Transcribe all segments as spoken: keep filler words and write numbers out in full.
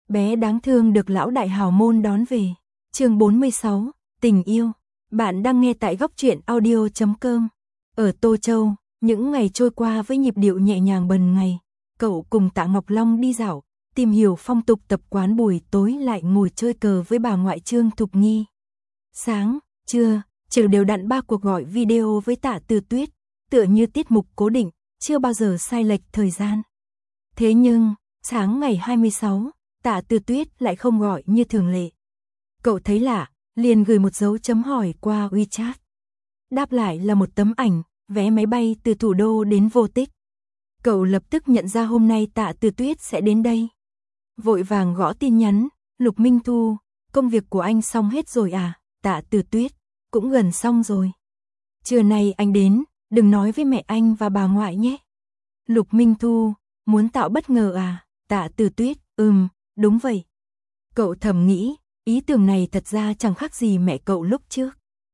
bé đáng thương được lão đại hào môn đón về. Chương bốn mươi sáu, tình yêu. Bạn đang nghe tại góc truyện audio chấm com. Ở Tô Châu, những ngày trôi qua với nhịp điệu nhẹ nhàng bần ngày, cậu cùng Tạ Ngọc Long đi dạo, tìm hiểu phong tục tập quán, buổi tối lại ngồi chơi cờ với bà ngoại Trương Thục Nghi. Sáng, trưa, chiều đều đặn ba cuộc gọi video với Tạ Từ Tuyết, tựa như tiết mục cố định, chưa bao giờ sai lệch thời gian. Thế nhưng, sáng ngày hai mươi sáu, Tạ Từ Tuyết lại không gọi như thường lệ. Cậu thấy lạ, liền gửi một dấu chấm hỏi qua WeChat. Đáp lại là một tấm ảnh, vé máy bay từ thủ đô đến Vô Tích. Cậu lập tức nhận ra hôm nay Tạ Từ Tuyết sẽ đến đây. Vội vàng gõ tin nhắn, Lục Minh Thu, công việc của anh xong hết rồi à? Tạ Từ Tuyết, cũng gần xong rồi. Trưa nay anh đến, đừng nói với mẹ anh và bà ngoại nhé. Lục Minh Thu, muốn tạo bất ngờ à? Tạ Từ Tuyết, ừm, đúng vậy. Cậu thầm nghĩ, ý tưởng này thật ra chẳng khác gì mẹ cậu lúc trước.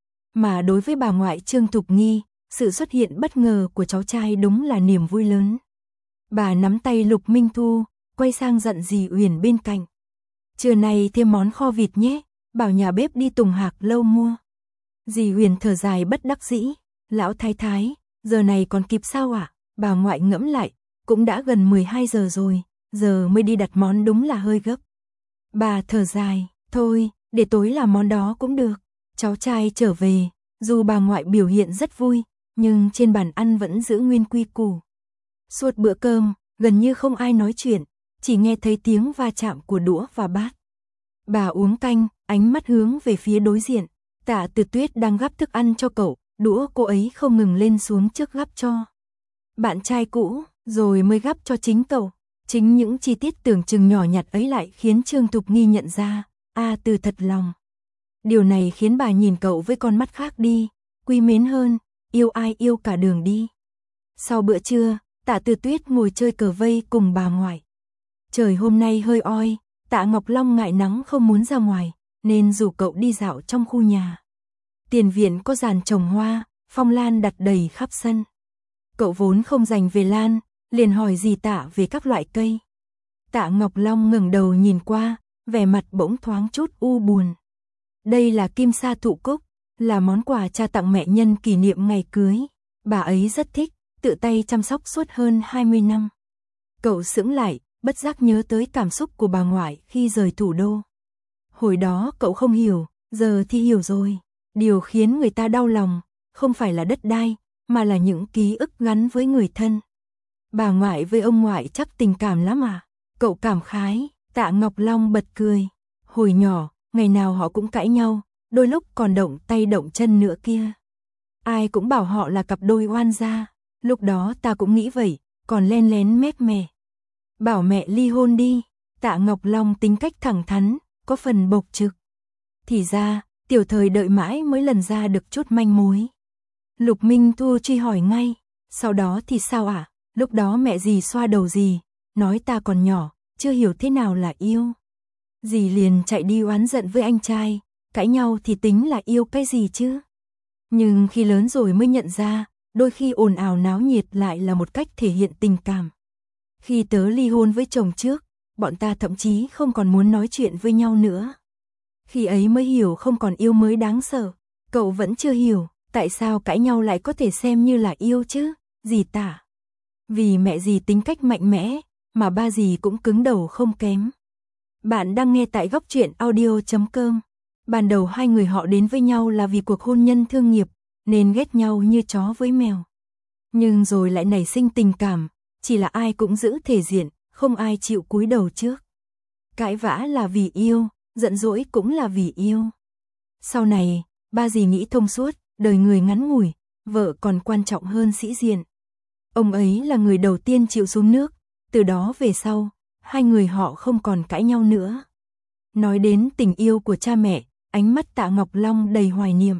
Mà đối với bà ngoại Trương Thục Nghi, sự xuất hiện bất ngờ của cháu trai đúng là niềm vui lớn. Bà nắm tay Lục Minh Thu, quay sang dặn dì Uyển bên cạnh. Trưa nay thêm món kho vịt nhé, bảo nhà bếp đi Tùng Hạc Lâu mua. Dì Uyển thở dài bất đắc dĩ, lão thái thái, giờ này còn kịp sao ạ? À? Bà ngoại ngẫm lại, cũng đã gần mười hai giờ rồi, giờ mới đi đặt món đúng là hơi gấp. Bà thở dài, thôi, để tối làm món đó cũng được. Cháu trai trở về, dù bà ngoại biểu hiện rất vui, nhưng trên bàn ăn vẫn giữ nguyên quy củ. Suốt bữa cơm, gần như không ai nói chuyện, chỉ nghe thấy tiếng va chạm của đũa và bát. Bà uống canh, ánh mắt hướng về phía đối diện. Tạ Từ Tuyết đang gắp thức ăn cho cậu, đũa cô ấy không ngừng lên xuống trước gắp cho bạn trai cũ, rồi mới gắp cho chính cậu. Chính những chi tiết tưởng chừng nhỏ nhặt ấy lại khiến Trương Thục Nghi nhận ra, a Từ thật lòng. Điều này khiến bà nhìn cậu với con mắt khác đi, quý mến hơn, yêu ai yêu cả đường đi. Sau bữa trưa, Tạ Từ Tuyết ngồi chơi cờ vây cùng bà ngoại. Trời hôm nay hơi oi, Tạ Ngọc Long ngại nắng không muốn ra ngoài, nên rủ cậu đi dạo trong khu nhà. Tiền viện có giàn trồng hoa, phong lan đặt đầy khắp sân. Cậu vốn không dành về lan, liền hỏi dì Tạ về các loại cây. Tạ Ngọc Long ngẩng đầu nhìn qua, vẻ mặt bỗng thoáng chút u buồn. Đây là kim sa thụ cúc, là món quà cha tặng mẹ nhân kỷ niệm ngày cưới. Bà ấy rất thích, tự tay chăm sóc suốt hơn hai mươi năm. Cậu sững lại, bất giác nhớ tới cảm xúc của bà ngoại khi rời thủ đô. Hồi đó cậu không hiểu, giờ thì hiểu rồi. Điều khiến người ta đau lòng, không phải là đất đai, mà là những ký ức gắn với người thân. Bà ngoại với ông ngoại chắc tình cảm lắm à? Cậu cảm khái. Tạ Ngọc Long bật cười. Hồi nhỏ, ngày nào họ cũng cãi nhau, đôi lúc còn động tay động chân nữa kia. Ai cũng bảo họ là cặp đôi oan gia. Lúc đó ta cũng nghĩ vậy, còn len lén mép mè. Bảo mẹ ly hôn đi. Tạ Ngọc Long tính cách thẳng thắn, có phần bộc trực. Thì ra, tiểu thời đợi mãi mới lần ra được chút manh mối. Lục Minh Thu truy hỏi ngay, sau đó thì sao ạ? À? Lúc đó mẹ dì xoa đầu dì, nói ta còn nhỏ, chưa hiểu thế nào là yêu. Dì liền chạy đi oán giận với anh trai, cãi nhau thì tính là yêu cái gì chứ? Nhưng khi lớn rồi mới nhận ra, đôi khi ồn ào náo nhiệt lại là một cách thể hiện tình cảm. Khi tớ ly hôn với chồng trước, bọn ta thậm chí không còn muốn nói chuyện với nhau nữa. Khi ấy mới hiểu không còn yêu mới đáng sợ. Cậu vẫn chưa hiểu, tại sao cãi nhau lại có thể xem như là yêu chứ? Dì Tạ. Vì mẹ dì tính cách mạnh mẽ, mà ba dì cũng cứng đầu không kém. Bạn đang nghe tại góc truyện audio chấm com. Ban đầu hai người họ đến với nhau là vì cuộc hôn nhân thương nghiệp, nên ghét nhau như chó với mèo. Nhưng rồi lại nảy sinh tình cảm, chỉ là ai cũng giữ thể diện, không ai chịu cúi đầu trước. Cãi vã là vì yêu, giận dỗi cũng là vì yêu. Sau này, ba dì nghĩ thông suốt, đời người ngắn ngủi, vợ còn quan trọng hơn sĩ diện. Ông ấy là người đầu tiên chịu xuống nước, từ đó về sau, hai người họ không còn cãi nhau nữa. Nói đến tình yêu của cha mẹ, ánh mắt Tạ Ngọc Long đầy hoài niệm.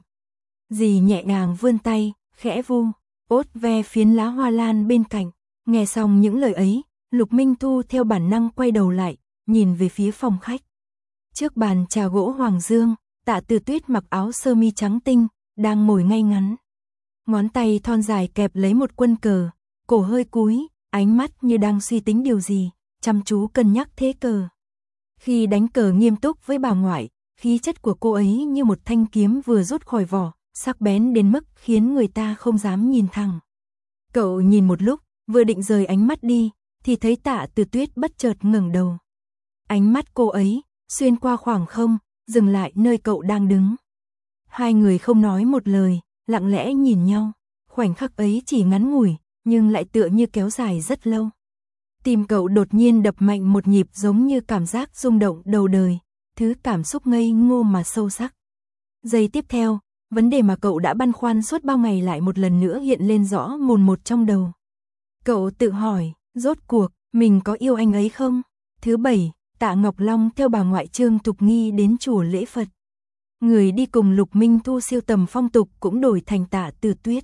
Dì nhẹ nhàng vươn tay, khẽ vu, ốt ve phiến lá hoa lan bên cạnh. Nghe xong những lời ấy, Lục Minh Thu theo bản năng quay đầu lại, nhìn về phía phòng khách. Trước bàn trà gỗ hoàng dương, Tạ Từ Tuyết mặc áo sơ mi trắng tinh, đang ngồi ngay ngắn. Ngón tay thon dài kẹp lấy một quân cờ, cổ hơi cúi, ánh mắt như đang suy tính điều gì, chăm chú cân nhắc thế cờ. Khi đánh cờ nghiêm túc với bà ngoại, khí chất của cô ấy như một thanh kiếm vừa rút khỏi vỏ, sắc bén đến mức khiến người ta không dám nhìn thẳng. Cậu nhìn một lúc, vừa định rời ánh mắt đi, thì thấy Tạ Từ Tuyết bất chợt ngẩng đầu. Ánh mắt cô ấy, xuyên qua khoảng không, dừng lại nơi cậu đang đứng. Hai người không nói một lời, lặng lẽ nhìn nhau, khoảnh khắc ấy chỉ ngắn ngủi, nhưng lại tựa như kéo dài rất lâu. Tim cậu đột nhiên đập mạnh một nhịp giống như cảm giác rung động đầu đời, thứ cảm xúc ngây ngô mà sâu sắc. Giây tiếp theo, vấn đề mà cậu đã băn khoăn suốt bao ngày lại một lần nữa hiện lên rõ mồn một trong đầu. Cậu tự hỏi, rốt cuộc, mình có yêu anh ấy không? Thứ bảy, Tạ Ngọc Long theo bà ngoại Trương Thục Nghi đến chùa lễ Phật. Người đi cùng Lục Minh Thu siêu tầm phong tục cũng đổi thành Tạ Từ Tuyết.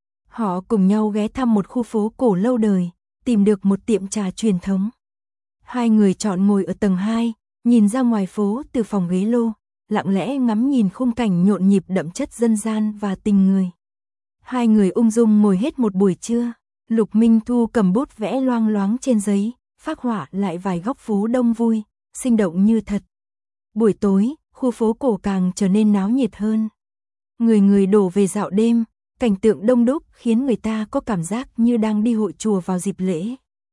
Họ cùng nhau ghé thăm một khu phố cổ lâu đời, tìm được một tiệm trà truyền thống. Hai người chọn ngồi ở tầng hai, nhìn ra ngoài phố từ phòng ghế lô, lặng lẽ ngắm nhìn khung cảnh nhộn nhịp đậm chất dân gian và tình người. Hai người ung dung ngồi hết một buổi trưa, Lục Minh Thu cầm bút vẽ loang loáng trên giấy, phác họa lại vài góc phố đông vui, sinh động như thật. Buổi tối, khu phố cổ càng trở nên náo nhiệt hơn. Người người đổ về dạo đêm, cảnh tượng đông đúc khiến người ta có cảm giác như đang đi hội chùa vào dịp lễ.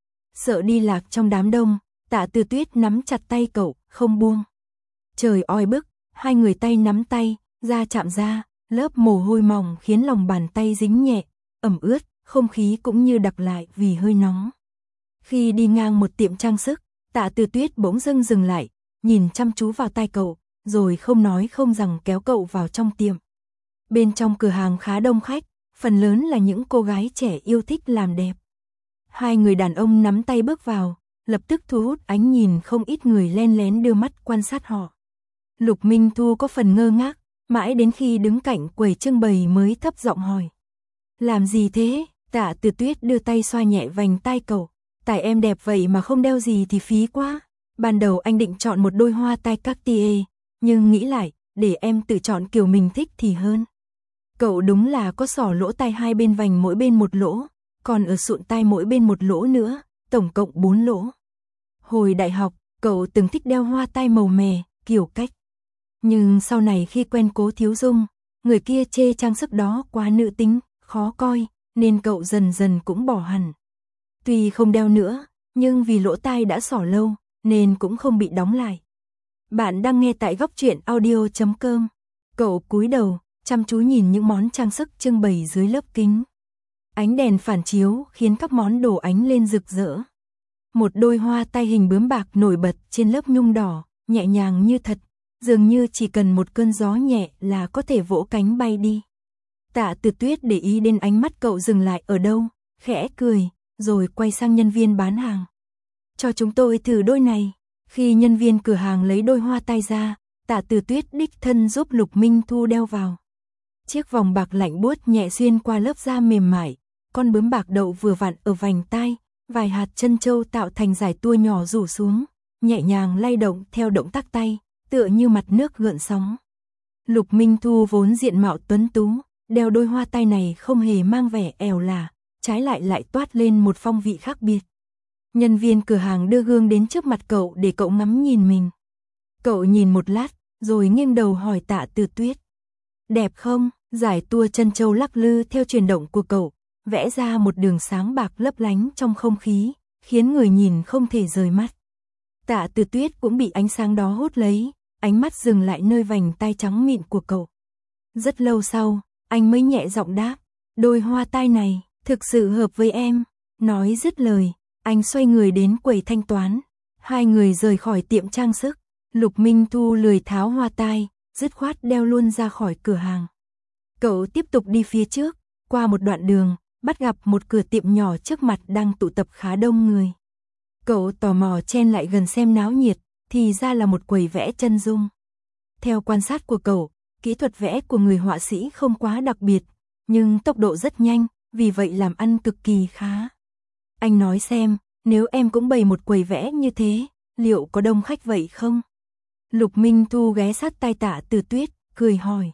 Sợ đi lạc trong đám đông, Tạ Từ Tuyết nắm chặt tay cậu, không buông. Trời oi bức, hai người tay nắm tay, da chạm da, lớp mồ hôi mỏng khiến lòng bàn tay dính nhẹ, ẩm ướt, không khí cũng như đặc lại vì hơi nóng. Khi đi ngang một tiệm trang sức, Tạ Từ Tuyết bỗng dưng dừng lại, nhìn chăm chú vào tay cậu, rồi không nói không rằng kéo cậu vào trong tiệm. Bên trong cửa hàng khá đông khách, phần lớn là những cô gái trẻ yêu thích làm đẹp. Hai người đàn ông nắm tay bước vào, lập tức thu hút ánh nhìn không ít người len lén đưa mắt quan sát họ. Lục Minh Thu có phần ngơ ngác, mãi đến khi đứng cạnh quầy trưng bày mới thấp giọng hỏi. Làm gì thế? Tạ Từ Tuyết đưa tay xoa nhẹ vành tai cậu. Tại em đẹp vậy mà không đeo gì thì phí quá. Ban đầu anh định chọn một đôi hoa tai Cartier, nhưng nghĩ lại, để em tự chọn kiểu mình thích thì hơn. Cậu đúng là có xỏ lỗ tai hai bên vành mỗi bên một lỗ, còn ở sụn tai mỗi bên một lỗ nữa, tổng cộng bốn lỗ. Hồi đại học, cậu từng thích đeo hoa tai màu mè, kiểu cách. Nhưng sau này khi quen Cố Thiếu Dung, người kia chê trang sức đó quá nữ tính, khó coi, nên cậu dần dần cũng bỏ hẳn. Tuy không đeo nữa, nhưng vì lỗ tai đã xỏ lâu, nên cũng không bị đóng lại. Bạn đang nghe tại góc truyện audio chấm com. Cậu cúi đầu, chăm chú nhìn những món trang sức trưng bày dưới lớp kính. Ánh đèn phản chiếu khiến các món đồ ánh lên rực rỡ. Một đôi hoa tai hình bướm bạc nổi bật trên lớp nhung đỏ, nhẹ nhàng như thật, dường như chỉ cần một cơn gió nhẹ là có thể vỗ cánh bay đi. Tạ Từ Tuyết để ý đến ánh mắt cậu dừng lại ở đâu, khẽ cười, rồi quay sang nhân viên bán hàng. Cho chúng tôi thử đôi này. Khi nhân viên cửa hàng lấy đôi hoa tai ra, Tạ Từ Tuyết đích thân giúp Lục Minh Thu đeo vào. Chiếc vòng bạc lạnh buốt nhẹ xuyên qua lớp da mềm mại, con bướm bạc đậu vừa vặn ở vành tai, vài hạt chân châu tạo thành dải tua nhỏ rủ xuống, nhẹ nhàng lay động theo động tác tay, tựa như mặt nước gợn sóng. Lục Minh Thu vốn diện mạo tuấn tú, đeo đôi hoa tai này không hề mang vẻ èo lả, trái lại lại toát lên một phong vị khác biệt. Nhân viên cửa hàng đưa gương đến trước mặt cậu để cậu ngắm nhìn mình. Cậu nhìn một lát, rồi nghiêng đầu hỏi Tạ Từ Tuyết. Đẹp không? Dải tua chân châu lắc lư theo chuyển động của cậu, vẽ ra một đường sáng bạc lấp lánh trong không khí, khiến người nhìn không thể rời mắt. Tạ Từ Tuyết cũng bị ánh sáng đó hút lấy, ánh mắt dừng lại nơi vành tai trắng mịn của cậu. Rất lâu sau, anh mới nhẹ giọng đáp, đôi hoa tai này, thực sự hợp với em. Nói dứt lời, anh xoay người đến quầy thanh toán. Hai người rời khỏi tiệm trang sức, Lục Minh Thu lười tháo hoa tai, dứt khoát đeo luôn ra khỏi cửa hàng. Cậu tiếp tục đi phía trước, qua một đoạn đường, bắt gặp một cửa tiệm nhỏ trước mặt đang tụ tập khá đông người. Cậu tò mò chen lại gần xem náo nhiệt, thì ra là một quầy vẽ chân dung. Theo quan sát của cậu, kỹ thuật vẽ của người họa sĩ không quá đặc biệt, nhưng tốc độ rất nhanh, vì vậy làm ăn cực kỳ khá. Anh nói xem, nếu em cũng bày một quầy vẽ như thế, liệu có đông khách vậy không? Lục Minh Thu ghé sát tai Tạ Từ Tuyết, cười hỏi.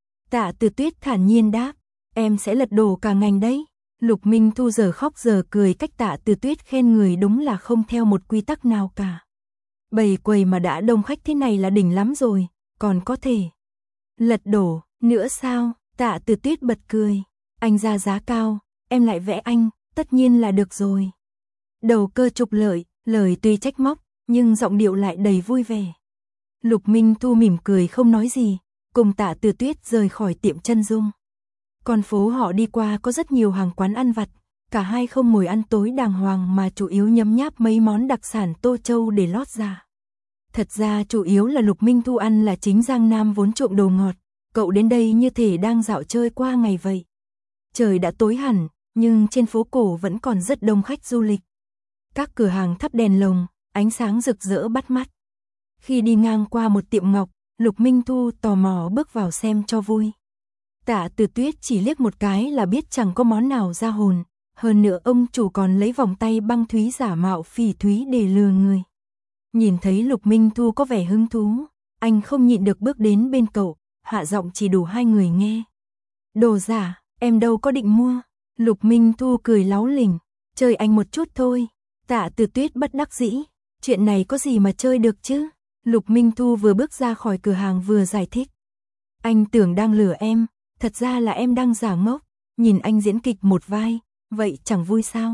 Tạ Từ Tuyết thản nhiên đáp, em sẽ lật đổ cả ngành đấy. Lục Minh Thu giờ khóc giờ cười cách Tạ Từ Tuyết khen người đúng là không theo một quy tắc nào cả. Bầy quầy mà đã đông khách thế này là đỉnh lắm rồi, còn có thể lật đổ nữa sao? Tạ Từ Tuyết bật cười. Anh ra giá cao, em lại vẽ anh, tất nhiên là được rồi. Đầu cơ trục lợi, lời tuy trách móc, nhưng giọng điệu lại đầy vui vẻ. Lục Minh Thu mỉm cười không nói gì, cùng Tạ Từ Tuyết rời khỏi tiệm chân dung. Con phố họ đi qua có rất nhiều hàng quán ăn vặt, cả hai không ngồi ăn tối đàng hoàng mà chủ yếu nhấm nháp mấy món đặc sản Tô Châu để lót dạ. Thật ra chủ yếu là Lục Minh Thu ăn là chính Giang Nam vốn trộm đồ ngọt, cậu đến đây như thể đang dạo chơi qua ngày vậy. Trời đã tối hẳn, nhưng trên phố cổ vẫn còn rất đông khách du lịch. Các cửa hàng thắp đèn lồng, ánh sáng rực rỡ bắt mắt. Khi đi ngang qua một tiệm ngọc, Lục Minh Thu tò mò bước vào xem cho vui. Tạ Từ Tuyết chỉ liếc một cái là biết chẳng có món nào ra hồn, hơn nữa ông chủ còn lấy vòng tay băng thúy giả mạo phỉ thúy để lừa người. Nhìn thấy Lục Minh Thu có vẻ hứng thú, anh không nhịn được bước đến bên cậu, hạ giọng chỉ đủ hai người nghe. Đồ giả, em đâu có định mua. Lục Minh Thu cười láu lỉnh, chơi anh một chút thôi. Tạ Từ Tuyết bất đắc dĩ, chuyện này có gì mà chơi được chứ. Lục Minh Thu vừa bước ra khỏi cửa hàng vừa giải thích. Anh tưởng đang lừa em, thật ra là em đang giả ngốc, nhìn anh diễn kịch một vai, vậy chẳng vui sao?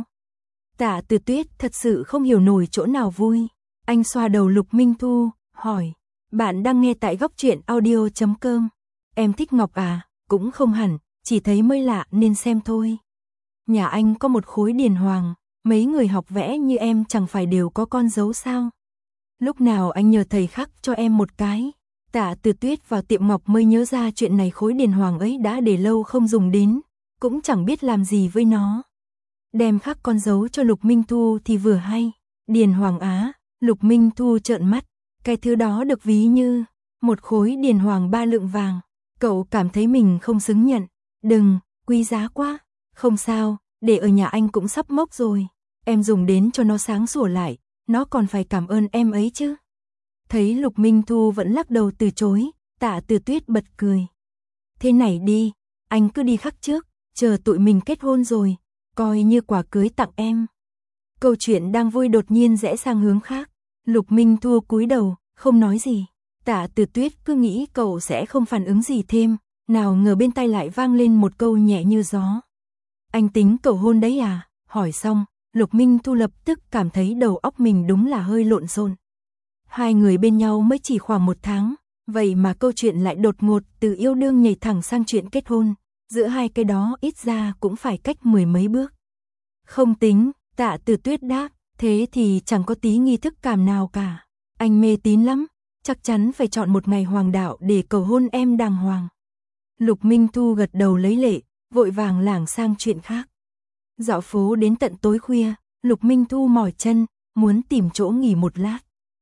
Tạ Từ Tuyết thật sự không hiểu nổi chỗ nào vui. Anh xoa đầu Lục Minh Thu, hỏi, bạn đang nghe tại góc truyện audio chấm com. Em thích ngọc à? Cũng không hẳn, chỉ thấy mới lạ nên xem thôi. Nhà anh có một khối điền hoàng, mấy người học vẽ như em chẳng phải đều có con dấu sao? Lúc nào anh nhờ thầy khắc cho em một cái. Tạ Từ Tuyết vào tiệm ngọc mới nhớ ra chuyện này, khối điền hoàng ấy đã để lâu không dùng đến, cũng chẳng biết làm gì với nó. Đem khắc con dấu cho Lục Minh Thu thì vừa hay. Điền hoàng á? Lục Minh Thu trợn mắt, cái thứ đó được ví như một khối điền hoàng ba lượng vàng. Cậu cảm thấy mình không xứng nhận. Đừng, quý giá quá. Không sao, để ở nhà anh cũng sắp mốc rồi. Em dùng đến cho nó sáng sủa lại, nó còn phải cảm ơn em ấy chứ. Thấy Lục Minh Thu vẫn lắc đầu từ chối, Tạ Từ Tuyết bật cười. Thế này đi, anh cứ đi khắc trước, chờ tụi mình kết hôn rồi, coi như quà cưới tặng em. Câu chuyện đang vui đột nhiên rẽ sang hướng khác. Lục Minh Thu cúi đầu, không nói gì. Tạ Từ Tuyết cứ nghĩ cậu sẽ không phản ứng gì thêm, nào ngờ bên tai lại vang lên một câu nhẹ như gió. Anh tính cầu hôn đấy à? Hỏi xong, Lục Minh Thu lập tức cảm thấy đầu óc mình đúng là hơi lộn xộn. Hai người bên nhau mới chỉ khoảng một tháng, vậy mà câu chuyện lại đột ngột từ yêu đương nhảy thẳng sang chuyện kết hôn, giữa hai cái đó ít ra cũng phải cách mười mấy bước. Không tính, Tạ Từ Tuyết đáp, thế thì chẳng có tí nghi thức cảm nào cả. Anh mê tín lắm, chắc chắn phải chọn một ngày hoàng đạo để cầu hôn em đàng hoàng. Lục Minh Thu gật đầu lấy lệ, vội vàng lảng sang chuyện khác. Dạo phố đến tận tối khuya, Lục Minh Thu mỏi chân, muốn tìm chỗ nghỉ một lát.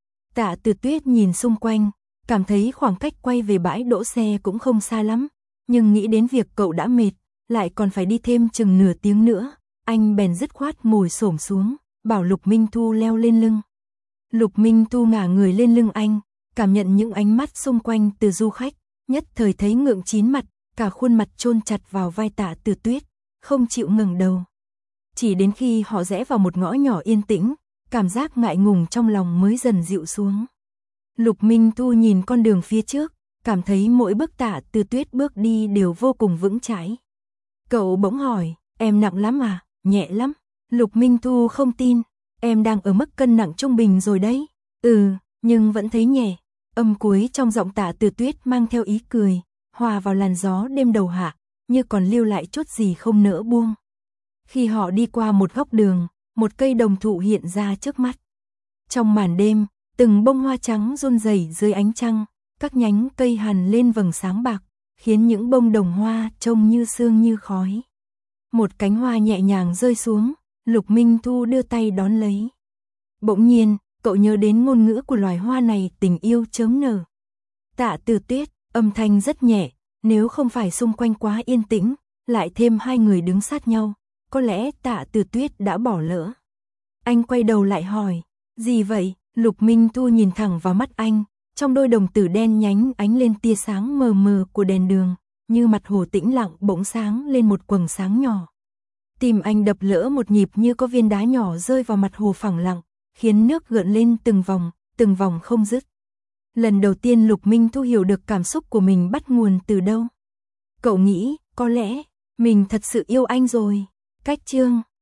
Tạ Từ Tuyết nhìn xung quanh, cảm thấy khoảng cách quay về bãi đỗ xe cũng không xa lắm, nhưng nghĩ đến việc cậu đã mệt, lại còn phải đi thêm chừng nửa tiếng nữa, anh bèn dứt khoát ngồi xổm xuống, bảo Lục Minh Thu leo lên lưng. Lục Minh Thu ngả người lên lưng anh, cảm nhận những ánh mắt xung quanh từ du khách, nhất thời thấy ngượng chín mặt, cả khuôn mặt chôn chặt vào vai Tạ Từ Tuyết, không chịu ngẩng đầu. Chỉ đến khi họ rẽ vào một ngõ nhỏ yên tĩnh, cảm giác ngại ngùng trong lòng mới dần dịu xuống. Lục Minh Thu nhìn con đường phía trước, cảm thấy mỗi bước Tạ Từ Tuyết bước đi đều vô cùng vững chãi. Cậu bỗng hỏi, em nặng lắm à? Nhẹ lắm. Lục Minh Thu không tin, em đang ở mức cân nặng trung bình rồi đấy. Ừ, nhưng vẫn thấy nhẹ. Âm cuối trong giọng Tạ Từ Tuyết mang theo ý cười, hòa vào làn gió đêm đầu hạ, như còn lưu lại chút gì không nỡ buông. Khi họ đi qua một góc đường, một cây đồng thụ hiện ra trước mắt. Trong màn đêm, từng bông hoa trắng run rẩy dưới ánh trăng, các nhánh cây hằn lên vầng sáng bạc, khiến những bông đồng hoa trông như sương như khói. Một cánh hoa nhẹ nhàng rơi xuống, Lục Minh Thu đưa tay đón lấy. Bỗng nhiên, cậu nhớ đến ngôn ngữ của loài hoa này, tình yêu chớm nở. Tạ Từ Tuyết, âm thanh rất nhẹ, nếu không phải xung quanh quá yên tĩnh, lại thêm hai người đứng sát nhau, có lẽ Tạ Từ Tuyết đã bỏ lỡ. Anh quay đầu lại hỏi, gì vậy? Lục Minh Thu nhìn thẳng vào mắt anh, trong đôi đồng tử đen nhánh ánh lên tia sáng mờ mờ của đèn đường, như mặt hồ tĩnh lặng bỗng sáng lên một quầng sáng nhỏ. Tim anh đập lỡ một nhịp như có viên đá nhỏ rơi vào mặt hồ phẳng lặng, khiến nước gợn lên từng vòng, từng vòng không dứt. Lần đầu tiên Lục Minh Thu hiểu được cảm xúc của mình bắt nguồn từ đâu. Cậu nghĩ, có lẽ, mình thật sự yêu anh rồi. Cách chương